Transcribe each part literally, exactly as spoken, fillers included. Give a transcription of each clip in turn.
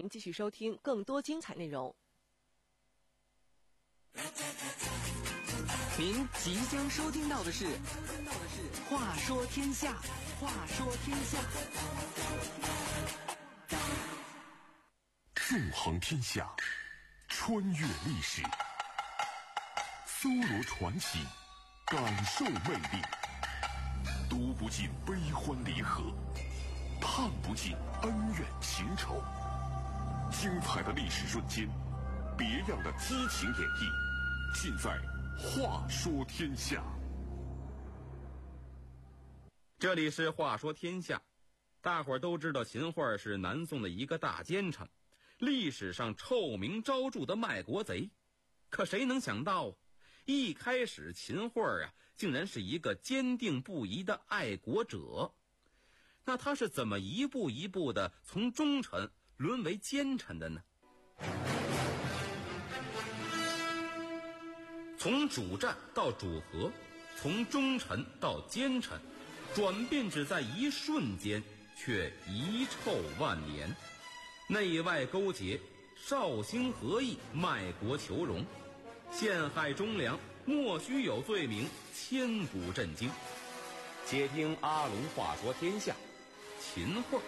您继续收听更多精彩内容。 您即将收听到的是《话说天下》，话说天下， 纵横天下，穿越历史，搜罗传奇，感受魅力，读不尽悲欢离合，探不尽恩怨情仇。精彩的历史瞬间，别样的激情演绎，尽在话说天下。 这里是话说天下。大伙儿都知道秦桧是南宋的一个大奸臣，历史上臭名昭著的卖国贼。可谁能想到啊，一开始秦桧啊竟然是一个坚定不移的爱国者。那他是怎么一步一步的从忠臣沦为奸臣的呢？从主战到主和，从忠臣到奸臣，转变只在一瞬间，却遗臭万年。内外勾结，绍兴合议，卖国求荣，陷害忠良，莫须有罪名，千古震惊。且听阿龙话说天下，秦桧。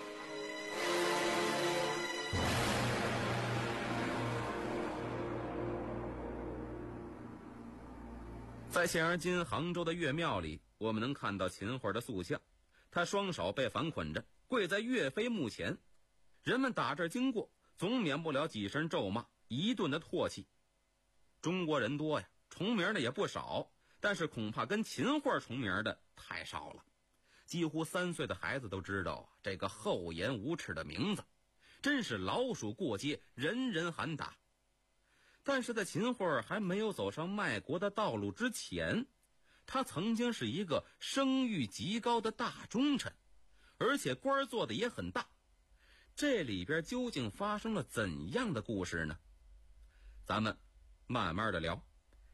在现而今杭州的岳庙里，我们能看到秦桧的塑像，他双手被反捆着，跪在岳飞墓前。人们打这儿经过，总免不了几声咒骂，一顿的唾弃。中国人多呀，重名的也不少，但是恐怕跟秦桧重名的太少了。几乎三岁的孩子都知道这个厚颜无耻的名字，真是老鼠过街，人人喊打。但是在秦桧还没有走上卖国的道路之前，他曾经是一个声誉极高的大忠臣，而且官做的也很大。这里边究竟发生了怎样的故事呢？咱们慢慢的聊。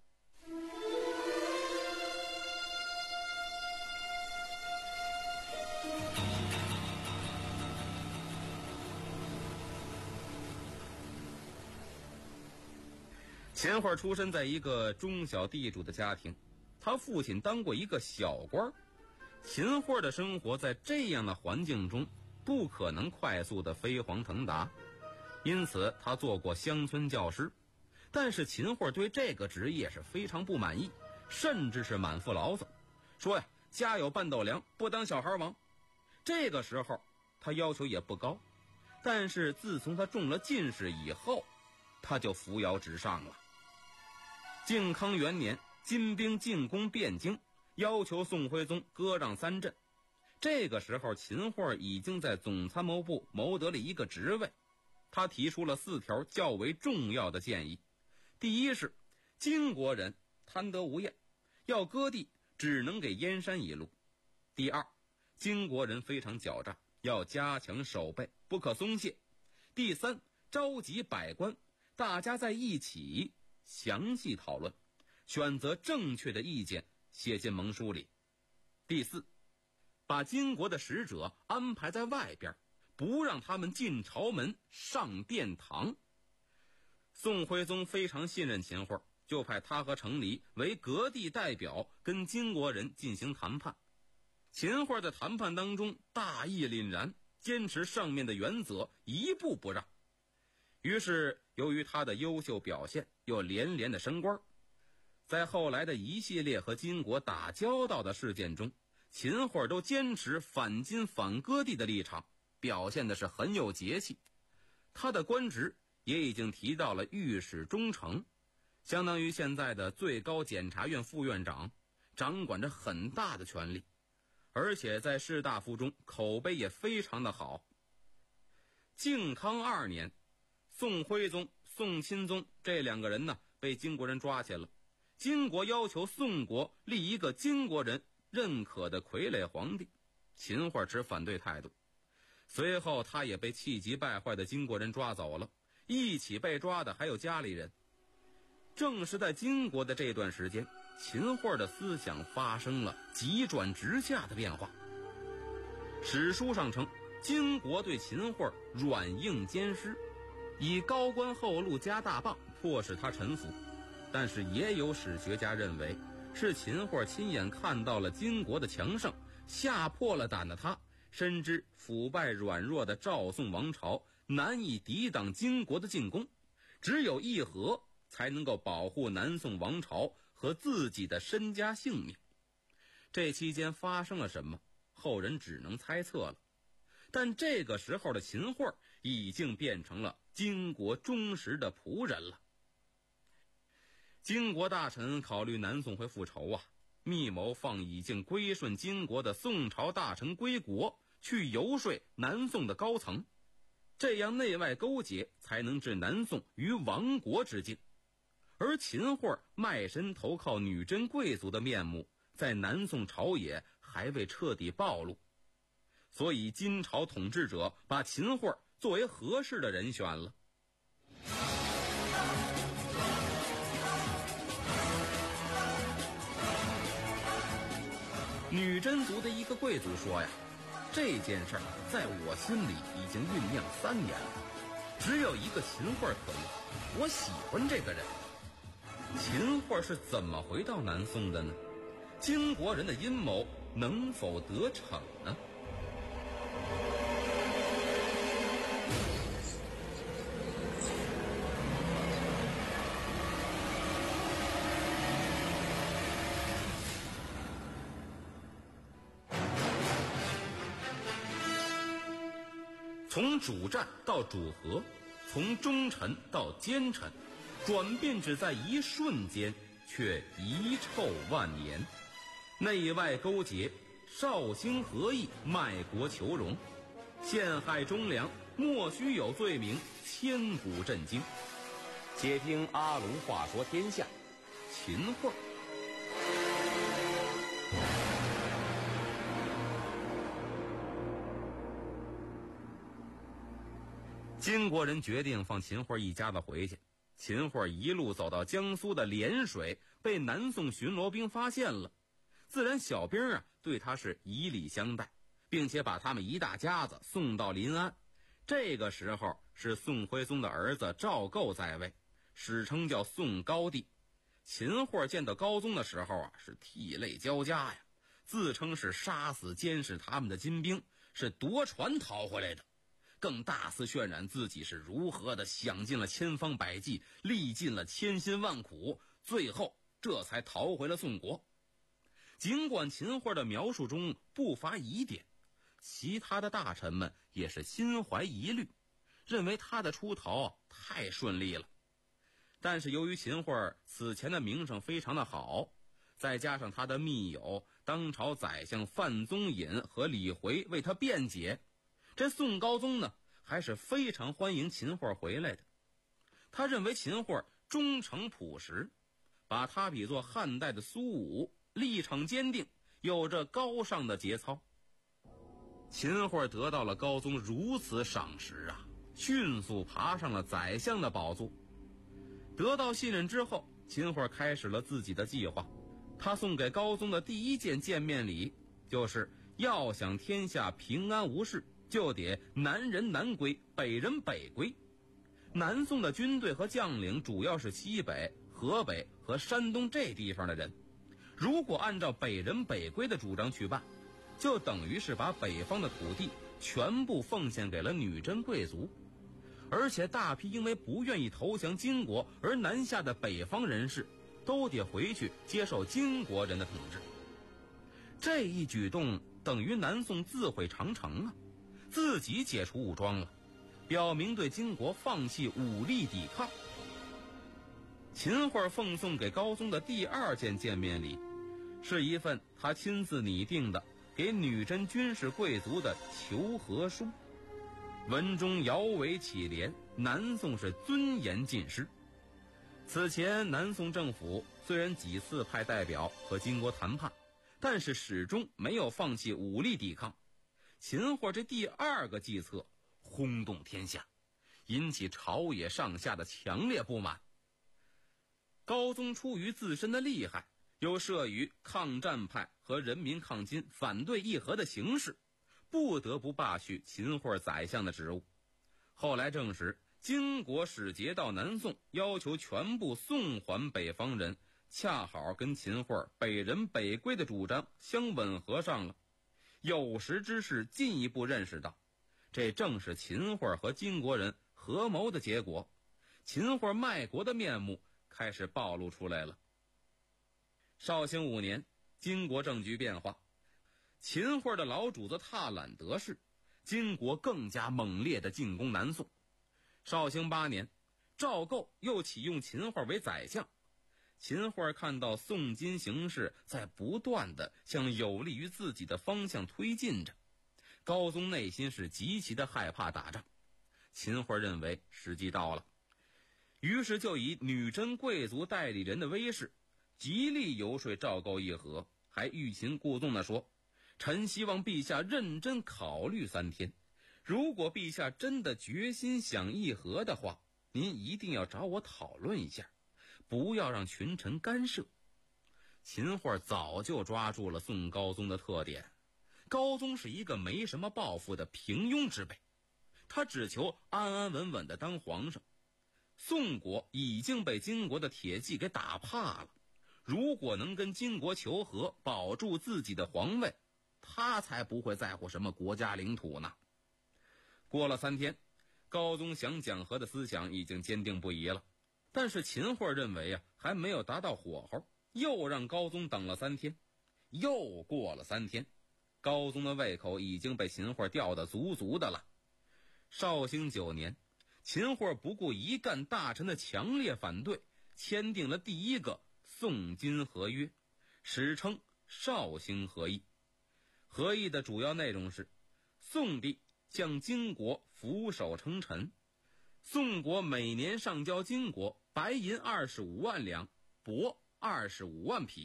秦桧出身在一个中小地主的家庭，他父亲当过一个小官。秦桧的生活在这样的环境中不可能快速的飞黄腾达，因此他做过乡村教师。但是秦桧对这个职业是非常不满意，甚至是满腹牢骚，说呀，家有半斗粮，不当小孩忙。这个时候他要求也不高，但是自从他中了进士以后，他就扶摇直上了。靖康元年，金兵进攻汴京，要求宋徽宗割让三镇。这个时候秦桧已经在总参谋部谋得了一个职位。他提出了四条较为重要的建议。第一是金国人贪得无厌，要割地只能给燕山一路。第二，金国人非常狡诈，要加强守备，不可松懈。第三，召集百官，大家在一起详细讨论，选择正确的意见写进盟书里。第四，把金国的使者安排在外边，不让他们进朝门上殿堂。宋徽宗非常信任秦桧，就派他和程离为割地代表跟金国人进行谈判。秦桧在谈判当中大义凛然，坚持上面的原则，一步不让。于是由于他的优秀表现，又连连的升官。在后来的一系列和金国打交道的事件中，秦桧都坚持反金反割地的立场，表现的是很有节气。他的官职也已经提到了御史中丞，相当于现在的最高检察院副院长，掌管着很大的权力，而且在士大夫中口碑也非常的好。靖康二年，宋徽宗、宋钦宗这两个人呢被金国人抓起来了。金国要求宋国立一个金国人认可的傀儡皇帝，秦桧持反对态度。随后他也被气急败坏的金国人抓走了，一起被抓的还有家里人。正是在金国的这段时间，秦桧的思想发生了急转直下的变化。史书上称，金国对秦桧软硬兼施， 以高官厚禄加大棒迫使他臣服。但是也有史学家认为，是秦桧亲眼看到了金国的强盛，吓破了胆的他深知腐败软弱的赵宋王朝难以抵挡金国的进攻，只有议和才能够保护南宋王朝和自己的身家性命。这期间发生了什么，后人只能猜测了。但这个时候的秦桧已经变成了金国忠实的仆人了。金国大臣考虑南宋会复仇啊，密谋放已经归顺金国的宋朝大臣归国，去游说南宋的高层，这样内外勾结才能置南宋于亡国之境。而秦桧卖身投靠女真贵族的面目，在南宋朝野还未彻底暴露，所以金朝统治者把秦桧作为合适的人选了。女真族的一个贵族说呀，这件事儿在我心里已经酝酿三年了，只有一个秦桧可用，我喜欢这个人。秦桧是怎么回到南宋的呢？金国人的阴谋能否得逞呢？从主战到主和，从忠臣到奸臣，转变只在一瞬间，却遗臭万年。内外勾结，绍兴合议，卖国求荣，陷害忠良，莫须有罪名，千古震惊。且听阿龙话说天下，秦桧。金国人决定放秦桧一家子回去。秦桧一路走到江苏的涟水，被南宋巡逻兵发现了。自然小兵啊对他是以礼相待，并且把他们一大家子送到临安。这个时候是宋徽宗的儿子赵构在位，史称叫宋高帝。秦桧见到高宗的时候啊是涕泪交加呀，自称是杀死监视他们的金兵，是夺船逃回来的，更大肆渲染自己是如何的想尽了千方百计，历尽了千辛万苦，最后这才逃回了宋国。尽管秦桧的描述中不乏疑点，其他的大臣们也是心怀疑虑，认为他的出逃太顺利了。但是由于秦桧此前的名声非常的好，再加上他的密友当朝宰相范宗尹和李回为他辩解，这宋高宗呢还是非常欢迎秦桧回来的。他认为秦桧忠诚朴实，把他比作汉代的苏武，立场坚定，有着高尚的节操。秦桧得到了高宗如此赏识啊，迅速爬上了宰相的宝座。得到信任之后，秦桧开始了自己的计划。他送给高宗的第一件见面礼，就是要想天下平安无事，就得南人南归，北人北归。南宋的军队和将领主要是西北、河北和山东这地方的人，如果按照北人北归的主张去办，就等于是把北方的土地全部奉献给了女真贵族，而且大批因为不愿意投降金国而南下的北方人士都得回去接受金国人的统治。这一举动等于南宋自毁长城啊，自己解除武装了，表明对金国放弃武力抵抗。秦桧奉送给高宗的第二件见面礼，是一份他亲自拟定的给女真军事贵族的求和书，文中摇尾乞怜，南宋是尊严尽失。此前南宋政府虽然几次派代表和金国谈判，但是始终没有放弃武力抵抗。秦桧这第二个计策轰动天下，引起朝野上下的强烈不满。高宗出于自身的厉害，又慑于抗战派和人民抗金反对议和的形势，不得不罢去秦桧宰相的职务。后来证实， 金国使节到南宋，要求全部送还北方人，恰好跟秦桧北人北归的主张相吻合上了。有识之士进一步认识到，这正是秦桧和金国人合谋的结果。秦桧卖国的面目开始暴露出来了。绍兴五年，金国政局变化，秦桧的老主子踏揽得势，金国更加猛烈地进攻南宋。绍兴八年，赵构又启用秦桧为宰相。秦桧看到宋金形势在不断地向有利于自己的方向推进着，高宗内心是极其的害怕打仗。秦桧认为时机到了，于是就以女真贵族代理人的威势极力游说赵构议和，还欲擒故纵地说，臣希望陛下认真考虑三天，如果陛下真的决心想议和的话，您一定要找我讨论一下，不要让群臣干涉。秦桧早就抓住了宋高宗的特点，高宗是一个没什么抱负的平庸之辈，他只求安安稳稳的当皇上。宋国已经被金国的铁骑给打怕了，如果能跟金国求和，保住自己的皇位，他才不会在乎什么国家领土呢。过了三天，高宗想讲和的思想已经坚定不移了，但是秦桧认为啊，还没有达到火候，又让高宗等了三天。又过了三天，高宗的胃口已经被秦桧吊得足足的了。绍兴九年，秦桧不顾一干大臣的强烈反对，签订了第一个宋金合约，史称绍兴和议。和议的主要内容是，宋帝向金国俯首称臣，宋国每年上交金国白银二十五万两，帛二十五万匹。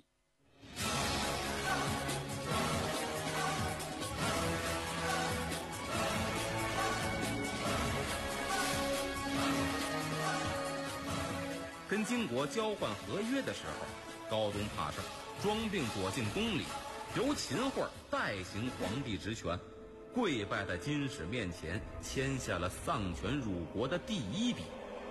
跟金国交换合约的时候，高宗怕事，装病躲进宫里，由秦桧代行皇帝职权，跪拜在金使面前，签下了丧权辱国的第一笔。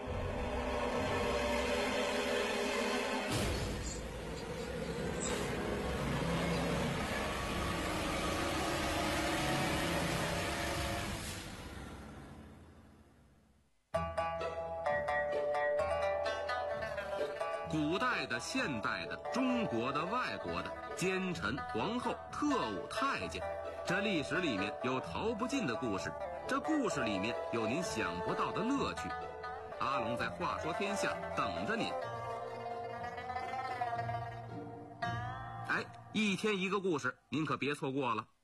古代的、现代的、中国的、外国的，奸臣、皇后、特务、太监，这历史里面有逃不尽的故事，这故事里面有您想不到的乐趣。阿龙在话说天下等着您。哎，一天一个故事，您可别错过了。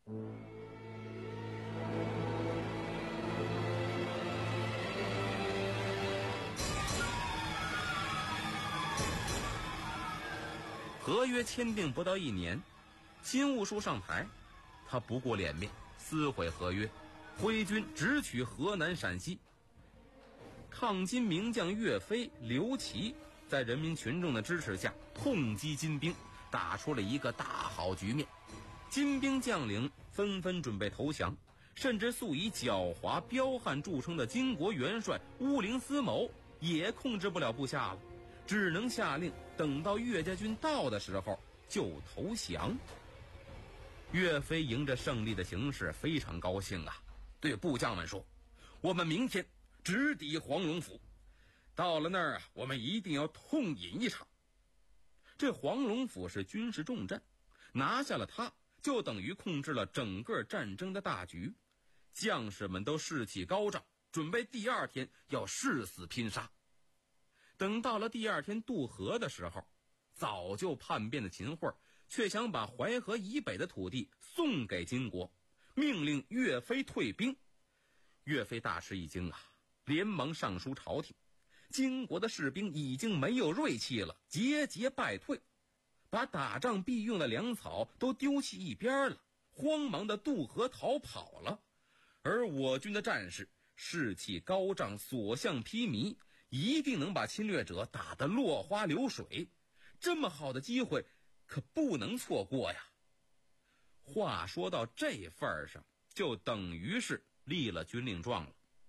合约签订不到一年，金兀术上台，他不顾脸面，撕毁合约，挥军直取河南陕西。抗金名将岳飞、刘琦在人民群众的支持下痛击金兵，打出了一个大好局面。金兵将领纷纷准备投降，甚至素以狡猾彪悍著称的金国元帅乌灵思谋也控制不了部下了，只能下令等到岳家军到的时候就投降。岳飞迎着胜利的形势非常高兴啊，对部将们说，我们明天直抵黄龙府，到了那儿啊，我们一定要痛饮一场。这黄龙府是军事重镇，拿下了它就等于控制了整个战争的大局，将士们都士气高涨，准备第二天要誓死拼杀。等到了第二天渡河的时候，早就叛变的秦桧却想把淮河以北的土地送给金国，命令岳飞退兵。岳飞大吃一惊啊，连忙上书朝廷，金国的士兵已经没有锐气了，节节败退，把打仗必用的粮草都丢弃一边了，慌忙的渡河逃跑了。而我军的战士士气高涨，所向披靡，一定能把侵略者打得落花流水，这么好的机会可不能错过呀。话说到这份上，就等于是立了军令状了。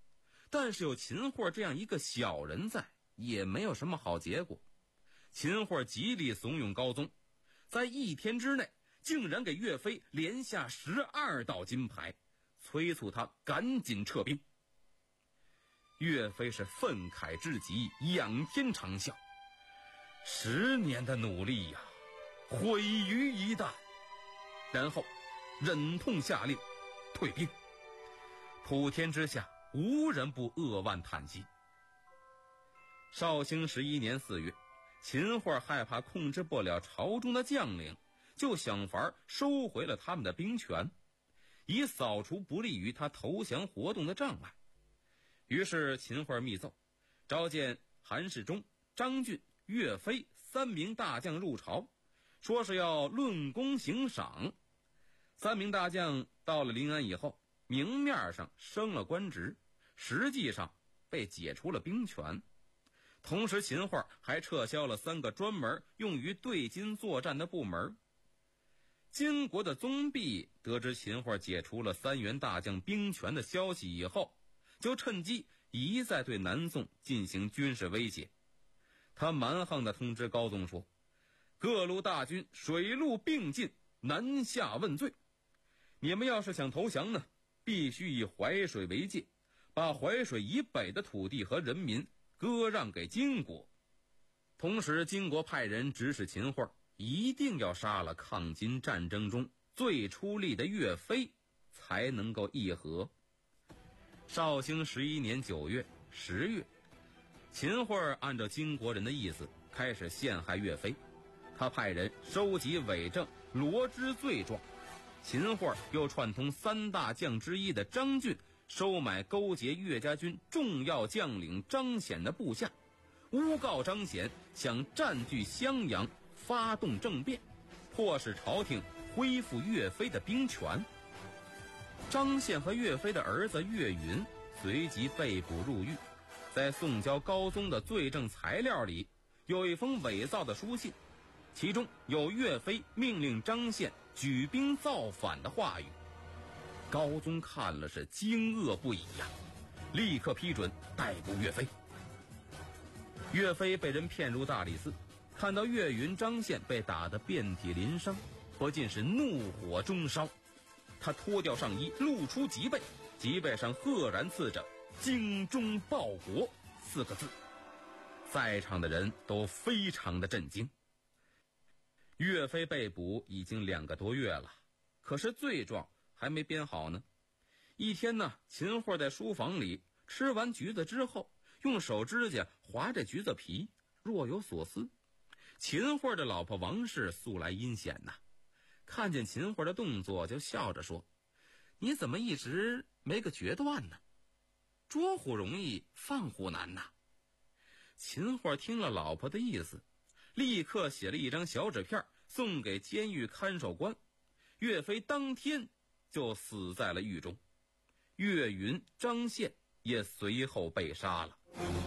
但是有秦桧这样一个小人在，也没有什么好结果。秦桧极力怂恿高宗，在一天之内竟然给岳飞连下十二道金牌，催促他赶紧撤兵。岳飞是愤慨至极，仰天长啸，十年的努力呀，毁于一旦。然后忍痛下令退兵。普天之下无人不扼腕叹息。绍兴十一年四月，秦桧害怕控制不了朝中的将领，就想法收回了他们的兵权，以扫除不利于他投降活动的障碍。于是秦桧密奏，召见韩世忠、张俊、岳飞三名大将入朝，说是要论功行赏。三名大将到了临安以后，明面上升了官职，实际上被解除了兵权。同时秦桧还撤销了三个专门用于对金作战的部门。金国的宗弼得知秦桧解除了三员大将兵权的消息以后，就趁机一再对南宋进行军事威胁。他蛮横地通知高宗说，各路大军水陆并进，南下问罪。你们要是想投降呢，必须以淮水为界，把淮水以北的土地和人民割让给金国。同时金国派人指使秦桧一定要杀了抗金战争中最出力的岳飞，才能够议和。绍兴十一年九月、十月，秦桧按照金国人的意思开始陷害岳飞。他派人收集伪证，罗织罪状。秦桧又串通三大将之一的张俊，收买勾结岳家军重要将领张显的部下，诬告张显想占据襄阳，发动政变，迫使朝廷恢复岳飞的兵权。张宪和岳飞的儿子岳云随即被捕入狱。在送交高宗的罪证材料里，有一封伪造的书信，其中有岳飞命令张宪举兵造反的话语。高宗看了是惊愕不已呀、啊，立刻批准逮捕岳飞。岳飞被人骗入大理寺，看到岳云、张宪被打得遍体鳞伤，不禁是怒火中烧。他脱掉上衣，露出脊背，脊背上赫然刺着精忠报国四个字。在场的人都非常的震惊。岳飞被捕已经两个多月了，可是罪状还没编好呢。一天呢，秦桧在书房里吃完橘子之后，用手指甲划着橘子皮，若有所思。秦桧的老婆王氏素来阴险呐，看见秦桧的动作就笑着说，你怎么一直没个决断呢？捉虎容易放虎难呐。秦桧听了老婆的意思，立刻写了一张小纸片送给监狱看守官。岳飞当天就死在了狱中，岳云、张宪也随后被杀了。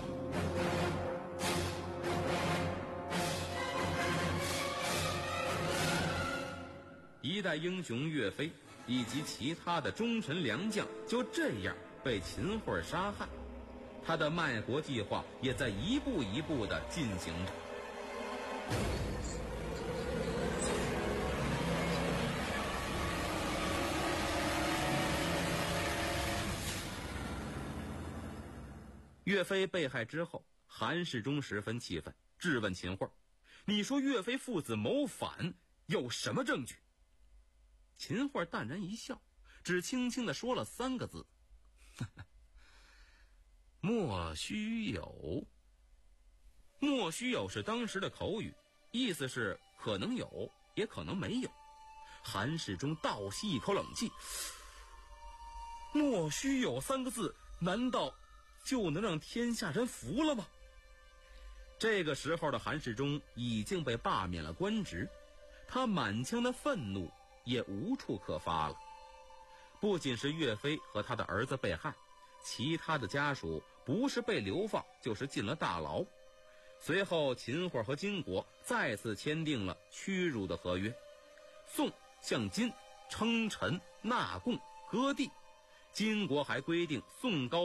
一代英雄岳飞以及其他的忠臣良将就这样被秦桧杀害，他的卖国计划也在一步一步地进行着。岳飞被害之后，韩世忠十分气愤，质问秦桧，你说岳飞父子谋反有什么证据？秦桧淡然一笑，只轻轻地说了三个字，呵呵，莫须有。莫须有是当时的口语，意思是可能有也可能没有。韩世忠倒吸一口冷气，莫须有三个字难道就能让天下人服了吗？这个时候的韩世忠已经被罢免了官职，他满腔的愤怒也无处可发了。不仅是岳飞和他的儿子被害，其他的家属不是被流放就是进了大牢。随后秦桧和金国再次签订了屈辱的合约，宋向金称臣纳贡割地，金国还规定宋高宗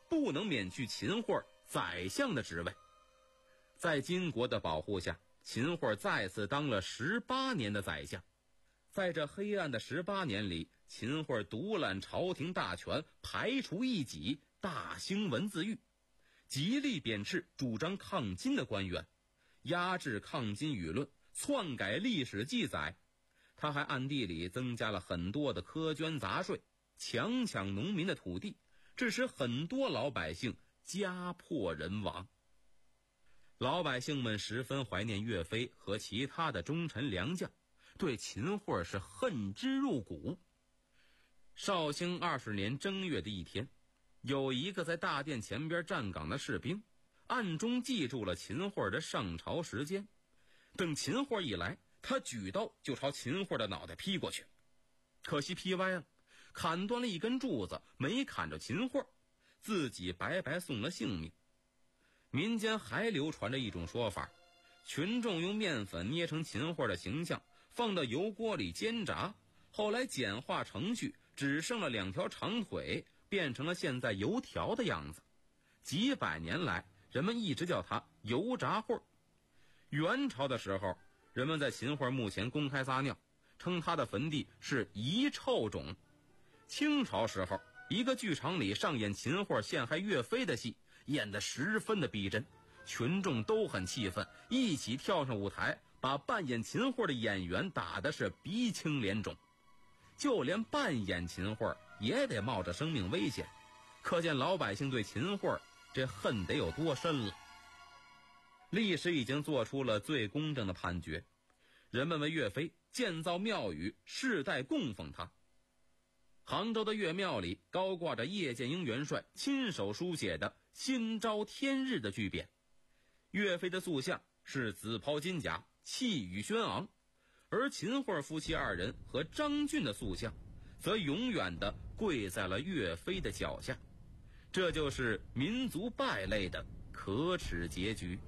不能免去秦桧宰相的职位。在金国的保护下，秦桧再次当了十八年的宰相。在这黑暗的十八年里，秦桧独揽朝廷大权，排除异己，大兴文字狱，极力贬斥主张抗金的官员，压制抗金舆论，篡改历史记载。他还暗地里增加了很多的苛捐杂税，强抢农民的土地，致使很多老百姓家破人亡。老百姓们十分怀念岳飞和其他的忠臣良将，对秦桧是恨之入骨。绍兴二十年正月的一天，有一个在大殿前边站岗的士兵，暗中记住了秦桧的上朝时间。等秦桧一来，他举刀就朝秦桧的脑袋劈过去，可惜劈歪了，砍断了一根柱子，没砍着秦桧，自己白白送了性命。民间还流传着一种说法，群众用面粉捏成秦桧的形象，放到油锅里煎炸，后来简化程序，只剩了两条长腿，变成了现在油条的样子。几百年来，人们一直叫它油炸桧。元朝的时候，人们在秦桧墓前公开撒尿，称他的坟地是遗臭冢。清朝时候，一个剧场里上演秦桧陷害岳飞的戏，演得十分的逼真，群众都很气愤，一起跳上舞台，把扮演秦桧的演员打的是鼻青脸肿。就连扮演秦桧也得冒着生命危险，可见老百姓对秦桧这恨得有多深了。历史已经做出了最公正的判决，人们为岳飞建造庙宇，世代供奉他。杭州的岳庙里高挂着叶剑英元帅亲手书写的新朝天日的巨匾，岳飞的塑像是紫袍金甲，气宇轩昂，而秦桧夫妻二人和张俊的塑像则永远地跪在了岳飞的脚下。这就是民族败类的可耻结局。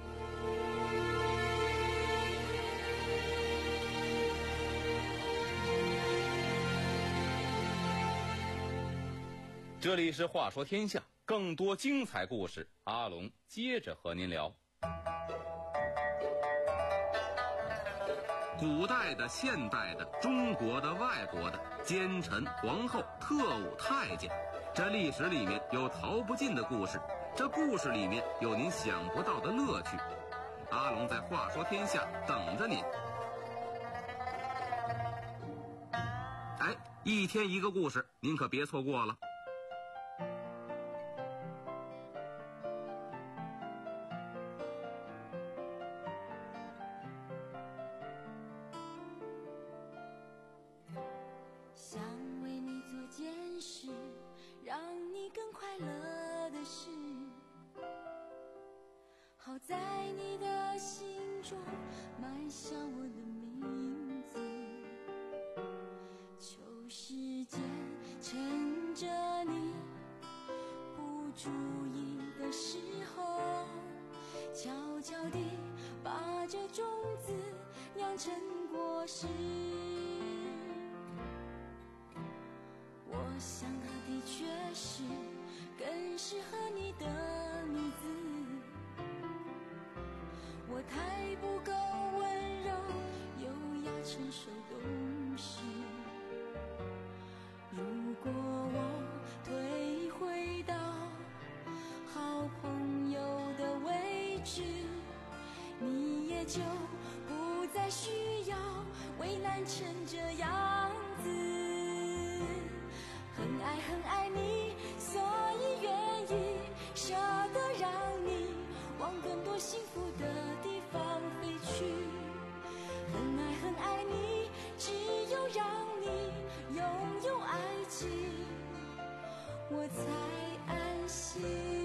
这里是话说天下，更多精彩故事，阿龙接着和您聊。古代的、现代的、中国的、外国的，奸臣、皇后、特务、太监，这历史里面有逃不尽的故事，这故事里面有您想不到的乐趣。阿龙在话说天下等着您。哎，一天一个故事，您可别错过了。 想为你做件事，让你更快乐的事，好在你的心中埋下我的名字。求时间趁着你不注意的时候，悄悄地把这种子酿成果实。我想她的确是更适合你的女子，我太不够温柔优雅成熟懂事。如果我退回到好朋友的位置，你也就不再需要为难成这样子。很爱很爱你，所以愿意舍得让你往更多幸福的地方飞去。很爱很爱你，只有让你拥有爱情，我才安心。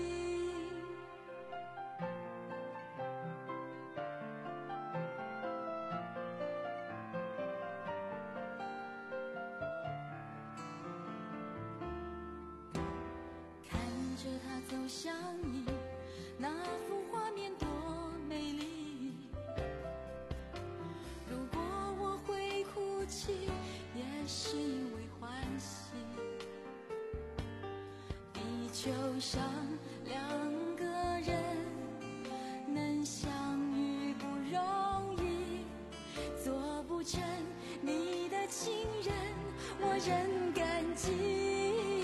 着他走向你，那幅画面多美丽。如果我会哭泣，也是因为欢喜。的球上两个人能相遇不容易，做不成你的情人我仍感激。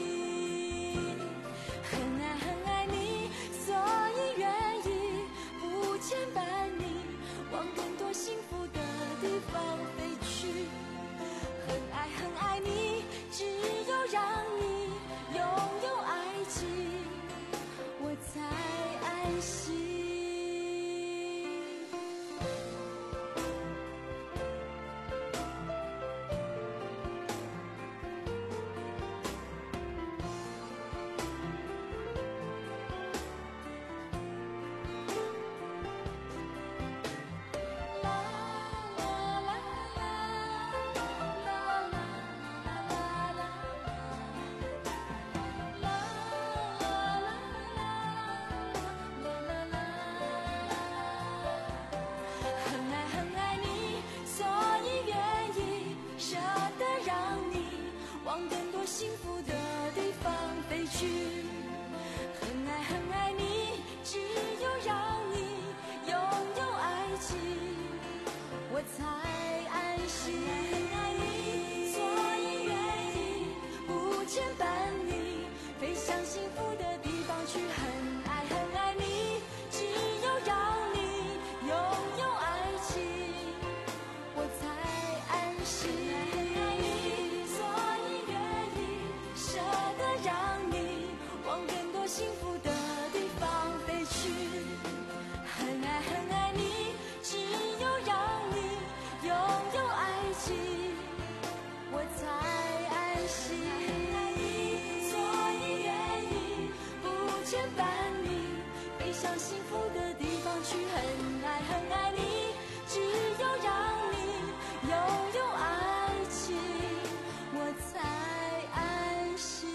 很爱很爱你，所以愿意不牵绊你，往更多幸福的地方飞去。很爱很爱你，只有让你拥有爱情，我才安心。幸福的地方飞去，很爱很爱你，只有让你拥有爱情，我才安心。所以愿意不牵绊你，飞向幸福的地方去。很爱很爱你，只有让你拥有爱情，我才安心。幸福的地方飞去，很爱很爱你，只有让你拥有爱情，我才安心。所以愿意不牵绊你，飞向幸福的地方去。很爱很爱你，只有让你拥有爱情，我才安心。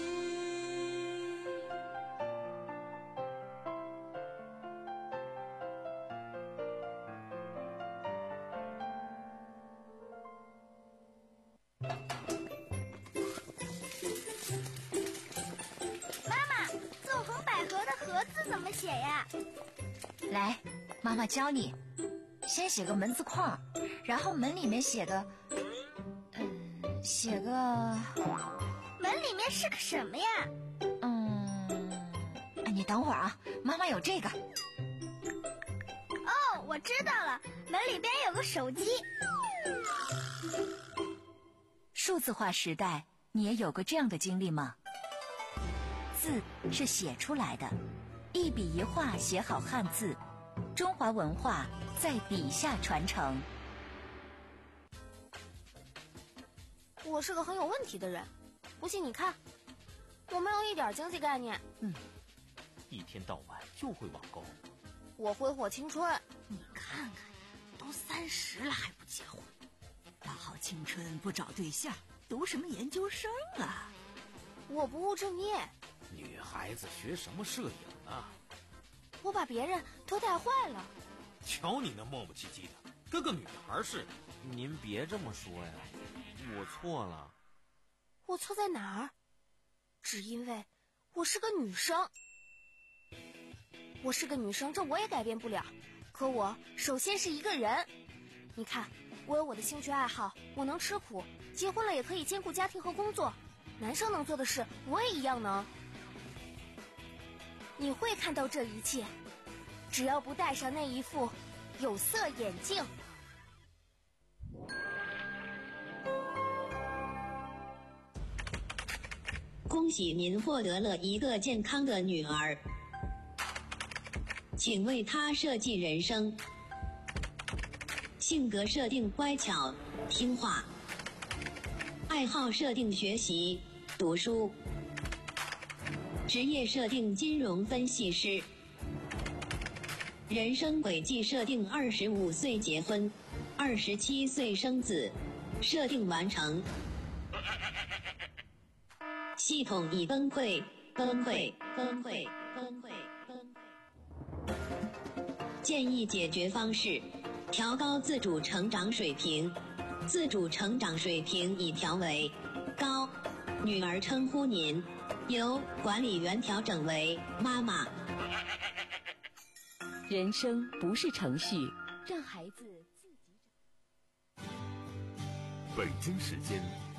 怎么写呀？ 来，妈妈教你。先写个门字框，然后门里面写个，嗯，写个。 门里面是个什么呀？ 嗯，你等会儿啊，妈妈有这个。 哦，我知道了，门里边有个手机。 数字化时代，你也有过这样的经历吗？字是写出来的。一笔一画写好汉字，中华文化在笔下传承。 我是个很有问题的人，不信你看，我没有一点经济概念。 嗯，一天到晚就会网购。 我挥霍青春。 你看看，都三十了还不结婚，大好青春不找对象，读什么研究生啊？ 我不务正业。 女孩子学什么摄影啊？ 我把别人都带坏了。 瞧你那磨磨唧唧的，跟个女孩似的。 您别这么说呀，我错了。 我错在哪儿？只因为我是个女生。我是个女生，这我也改变不了。可我首先是一个人。你看，我有我的兴趣爱好，我能吃苦，结婚了也可以兼顾家庭和工作。男生能做的事，我也一样能。你会看到这一切，只要不戴上那一副有色眼镜。 恭喜您获得了一个健康的女儿，请为她设计人生。性格设定乖巧听话，爱好设定学习读书，职业设定金融分析师，人生轨迹设定二十五岁结婚，二十七岁生子，设定完成。系统已崩溃，崩溃，崩溃，崩溃，崩溃。建议解决方式：调高自主成长水平，自主成长水平已调为高。女儿称呼您由管理员调整为妈妈。 人生不是程序，让孩子自己长。 北京时间